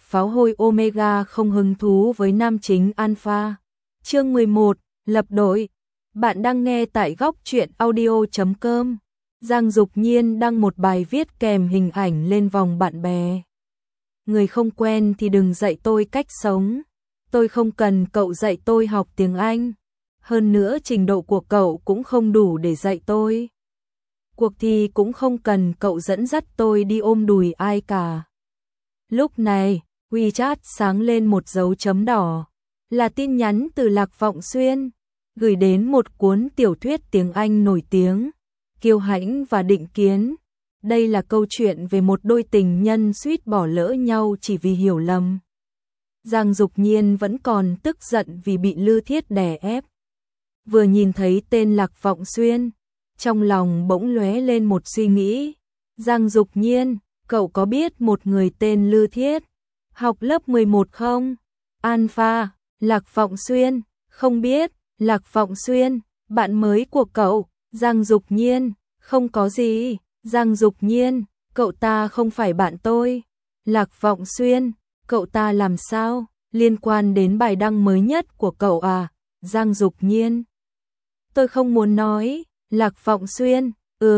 pháo hôi Omega không hứng thú với nam chính Alpha. Chương 11, lập đội. Bạn đang nghe tại góc truyện audio.com. Giang Dục Nhiên đăng một bài viết kèm hình ảnh lên vòng bạn bè. Người không quen thì đừng dạy tôi cách sống. Tôi không cần cậu dạy tôi học tiếng Anh. Hơn nữa trình độ của cậu cũng không đủ để dạy tôi. Cuộc thi cũng không cần cậu dẫn dắt tôi đi ôm đùi ai cả. Lúc này, WeChat sáng lên một dấu chấm đỏ. Là tin nhắn từ Lạc Vọng Xuyên, gửi đến một cuốn tiểu thuyết tiếng Anh nổi tiếng, Kiêu Hãnh và Định Kiến. Đây là câu chuyện về một đôi tình nhân suýt bỏ lỡ nhau chỉ vì hiểu lầm. Giang Dục Nhiên vẫn còn tức giận vì bị Lư Thiết đè ép. Vừa nhìn thấy tên Lạc Vọng Xuyên, trong lòng bỗng lóe lên một suy nghĩ. Giang Dục Nhiên, cậu có biết một người tên Lư Thiết, học lớp 11 không? Alpha, Lạc Vọng Xuyên, không biết. Lạc Vọng Xuyên, bạn mới của cậu. Giang Dục Nhiên, không có gì. Giang Dục Nhiên, cậu ta không phải bạn tôi. Lạc Vọng Xuyên, cậu ta làm sao? Liên quan đến bài đăng mới nhất của cậu à? Giang Dục Nhiên, tôi không muốn nói. Lạc Vọng Xuyên,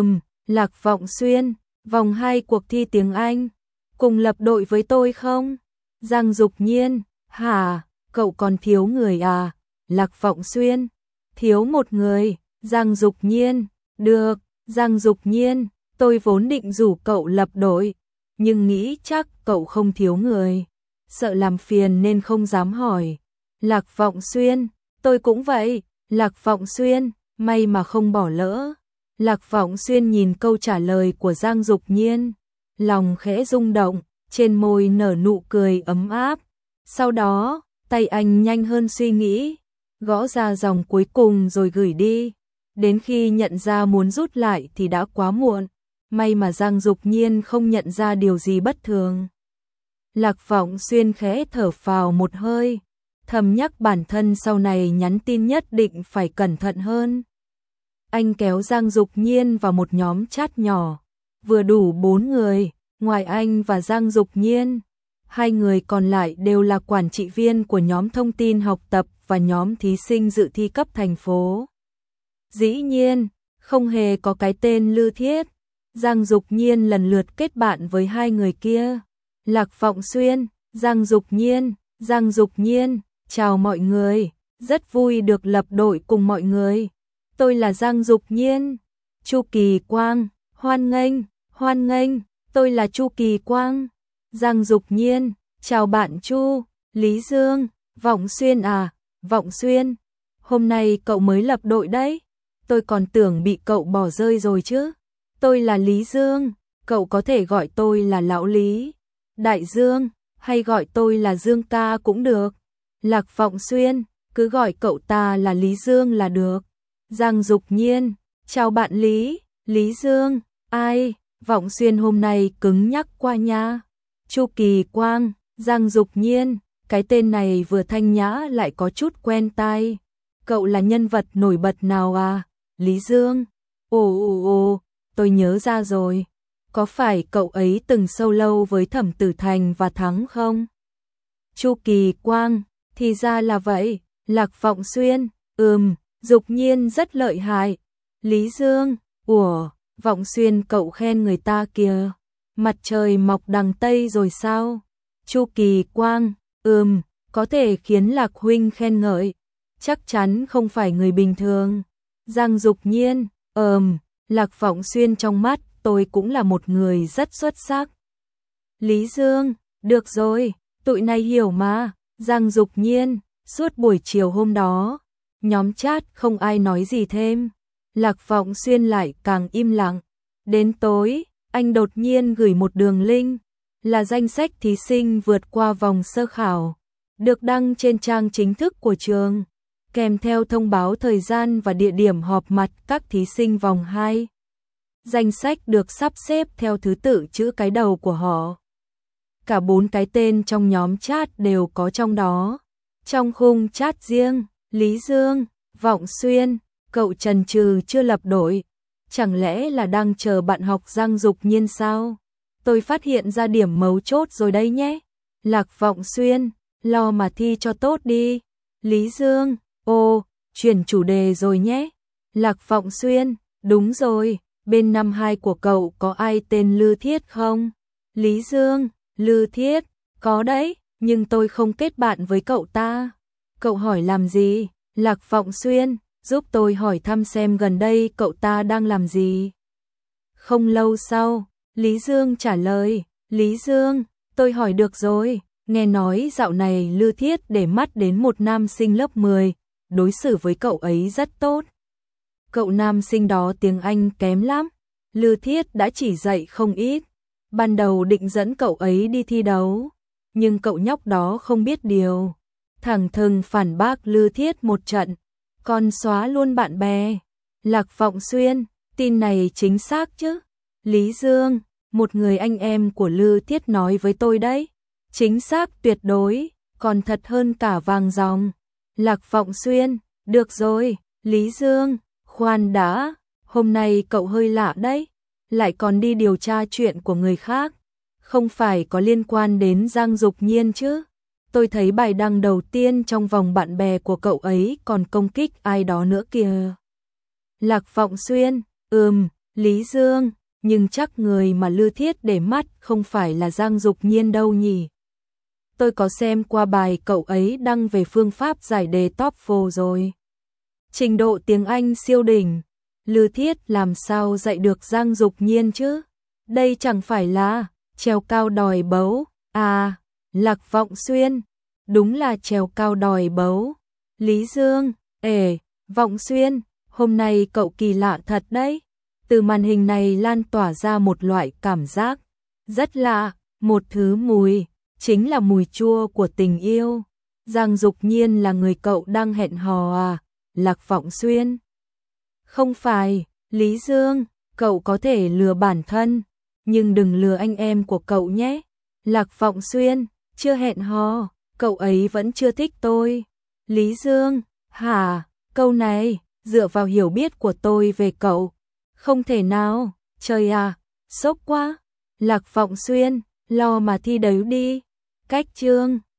Lạc Vọng Xuyên, vòng 2 cuộc thi tiếng Anh, cùng lập đội với tôi không? Giang Dục Nhiên, hả, cậu còn thiếu người à? Lạc Vọng Xuyên, thiếu một người. Giang Dục Nhiên, được. Giang Dục Nhiên, tôi vốn định rủ cậu lập đội, nhưng nghĩ chắc cậu không thiếu người, sợ làm phiền nên không dám hỏi. Lạc Vọng Xuyên, tôi cũng vậy. Lạc Vọng Xuyên, may mà không bỏ lỡ. Lạc Vọng Xuyên nhìn câu trả lời của Giang Dục Nhiên, lòng khẽ rung động, trên môi nở nụ cười ấm áp. Sau đó, tay anh nhanh hơn suy nghĩ, gõ ra dòng cuối cùng rồi gửi đi. Đến khi nhận ra muốn rút lại thì đã quá muộn. May mà Giang Dục Nhiên không nhận ra điều gì bất thường. Lạc Vọng Xuyên khẽ thở phào một hơi, thầm nhắc bản thân sau này nhắn tin nhất định phải cẩn thận hơn. Anh kéo Giang Dục Nhiên vào một nhóm chat nhỏ, vừa đủ 4 người, ngoài anh và Giang Dục Nhiên, 2 người còn lại đều là quản trị viên của nhóm thông tin học tập và nhóm thí sinh dự thi cấp thành phố. Dĩ nhiên, không hề có cái tên Lư Thiết. Giang Dục Nhiên lần lượt kết bạn với 2 người kia. Lạc Vọng Xuyên, Giang Dục Nhiên. Giang Dục Nhiên, chào mọi người, rất vui được lập đội cùng mọi người. Tôi là Giang Dục Nhiên. Chu Kỳ Quang, hoan nghênh, tôi là Chu Kỳ Quang. Giang Dục Nhiên, chào bạn Chu. Lý Dương, Vọng Xuyên à? Vọng Xuyên, hôm nay cậu mới lập đội đấy. Tôi còn tưởng bị cậu bỏ rơi rồi chứ. Tôi là Lý Dương, cậu có thể gọi tôi là Lão Lý, Đại Dương, hay gọi tôi là Dương ca cũng được. Lạc Vọng Xuyên, cứ gọi cậu ta là Lý Dương là được. Giang Dục Nhiên, chào bạn Lý. Lý Dương, ai? Vọng Xuyên hôm nay cứng nhắc qua nha. Chu Kỳ Quang, Giang Dục Nhiên, cái tên này vừa thanh nhã lại có chút quen tai. Cậu là nhân vật nổi bật nào à? Lý Dương, ồ, tôi nhớ ra rồi. Có phải cậu ấy từng solo với Thẩm Tử Thành và thắng không? Chu Kỳ Quang, thì ra là vậy. Lạc Vọng Xuyên, Dục Nhiên rất lợi hại. Lý Dương, Vọng Xuyên cậu khen người ta kìa. Mặt trời mọc đằng Tây rồi sao? Chu Kỳ Quang, có thể khiến Lạc huynh khen ngợi. Chắc chắn không phải người bình thường. Giang Dục Nhiên, Lạc Vọng Xuyên trong mắt tôi cũng là một người rất xuất sắc. Lý Dương, được rồi, tụi này hiểu mà. Giang Dục Nhiên, suốt buổi chiều hôm đó, nhóm chat không ai nói gì thêm. Lạc Vọng Xuyên lại càng im lặng. Đến tối, anh đột nhiên gửi một đường link, là danh sách thí sinh vượt qua vòng sơ khảo, được đăng trên trang chính thức của trường, kèm theo thông báo thời gian và địa điểm họp mặt các thí sinh vòng 2. Danh sách được sắp xếp theo thứ tự chữ cái đầu của họ. Cả 4 cái tên trong nhóm chat đều có trong đó. Trong khung chat riêng, Lý Dương, Vọng Xuyên, cậu chần chừ chưa lập đội. Chẳng lẽ là đang chờ bạn học Giang Dục Nhiên sao? Tôi phát hiện ra điểm mấu chốt rồi đây nhé. Lạc Vọng Xuyên, lo mà thi cho tốt đi. Lý Dương, ô, chuyển chủ đề rồi nhé. Lạc Vọng Xuyên, đúng rồi, bên năm 2 của cậu có ai tên Lư Thiết không? Lý Dương, Lư Thiết, có đấy, nhưng tôi không kết bạn với cậu ta. Cậu hỏi làm gì? Lạc Vọng Xuyên, giúp tôi hỏi thăm xem gần đây cậu ta đang làm gì. Không lâu sau, Lý Dương trả lời, Lý Dương, tôi hỏi được rồi, nghe nói dạo này Lư Thiết để mắt đến một nam sinh lớp 10, đối xử với cậu ấy rất tốt. Cậu nam sinh đó tiếng Anh kém lắm, Lư Thiết đã chỉ dạy không ít, ban đầu định dẫn cậu ấy đi thi đấu, nhưng cậu nhóc đó không biết điều, thẳng thừng phản bác Lư Thiết một trận, còn xóa luôn bạn bè. Lạc Vọng Xuyên, tin này chính xác chứ? Lý Dương, một người anh em của Lư Thiết nói với tôi đấy. Chính xác tuyệt đối, còn thật hơn cả vàng ròng. Lạc Vọng Xuyên, được rồi, Lý Dương, khoan đã, hôm nay cậu hơi lạ đấy, lại còn đi điều tra chuyện của người khác, không phải có liên quan đến Giang Dục Nhiên chứ? Tôi thấy bài đăng đầu tiên trong vòng bạn bè của cậu ấy còn công kích ai đó nữa kìa. Lạc Vọng Xuyên, Lý Dương, nhưng chắc người mà Lư Thiết để mắt không phải là Giang Dục Nhiên đâu nhỉ? Tôi có xem qua bài cậu ấy đăng về phương pháp giải đề TOEFL rồi. Trình độ tiếng Anh siêu đỉnh, Lư Thiết làm sao dạy được Giang Dục Nhiên chứ? Đây chẳng phải là trèo cao đòi bấu, à, Lạc Vọng Xuyên, đúng là trèo cao đòi bấu. Lý Dương, Vọng Xuyên, hôm nay cậu kỳ lạ thật đấy. Từ màn hình này lan tỏa ra một loại cảm giác rất lạ, một thứ mùi, chính là mùi chua của tình yêu. Giang Dục Nhiên là người cậu đang hẹn hò à? Lạc Vọng Xuyên. Không phải, Lý Dương, cậu có thể lừa bản thân, nhưng đừng lừa anh em của cậu nhé. Lạc Vọng Xuyên, chưa hẹn hò, cậu ấy vẫn chưa thích tôi. Lý Dương, hả, câu này, dựa vào hiểu biết của tôi về cậu, không thể nào, trời à, sốc quá. Lạc Vọng Xuyên, lo mà thi đấu đi. Cách chương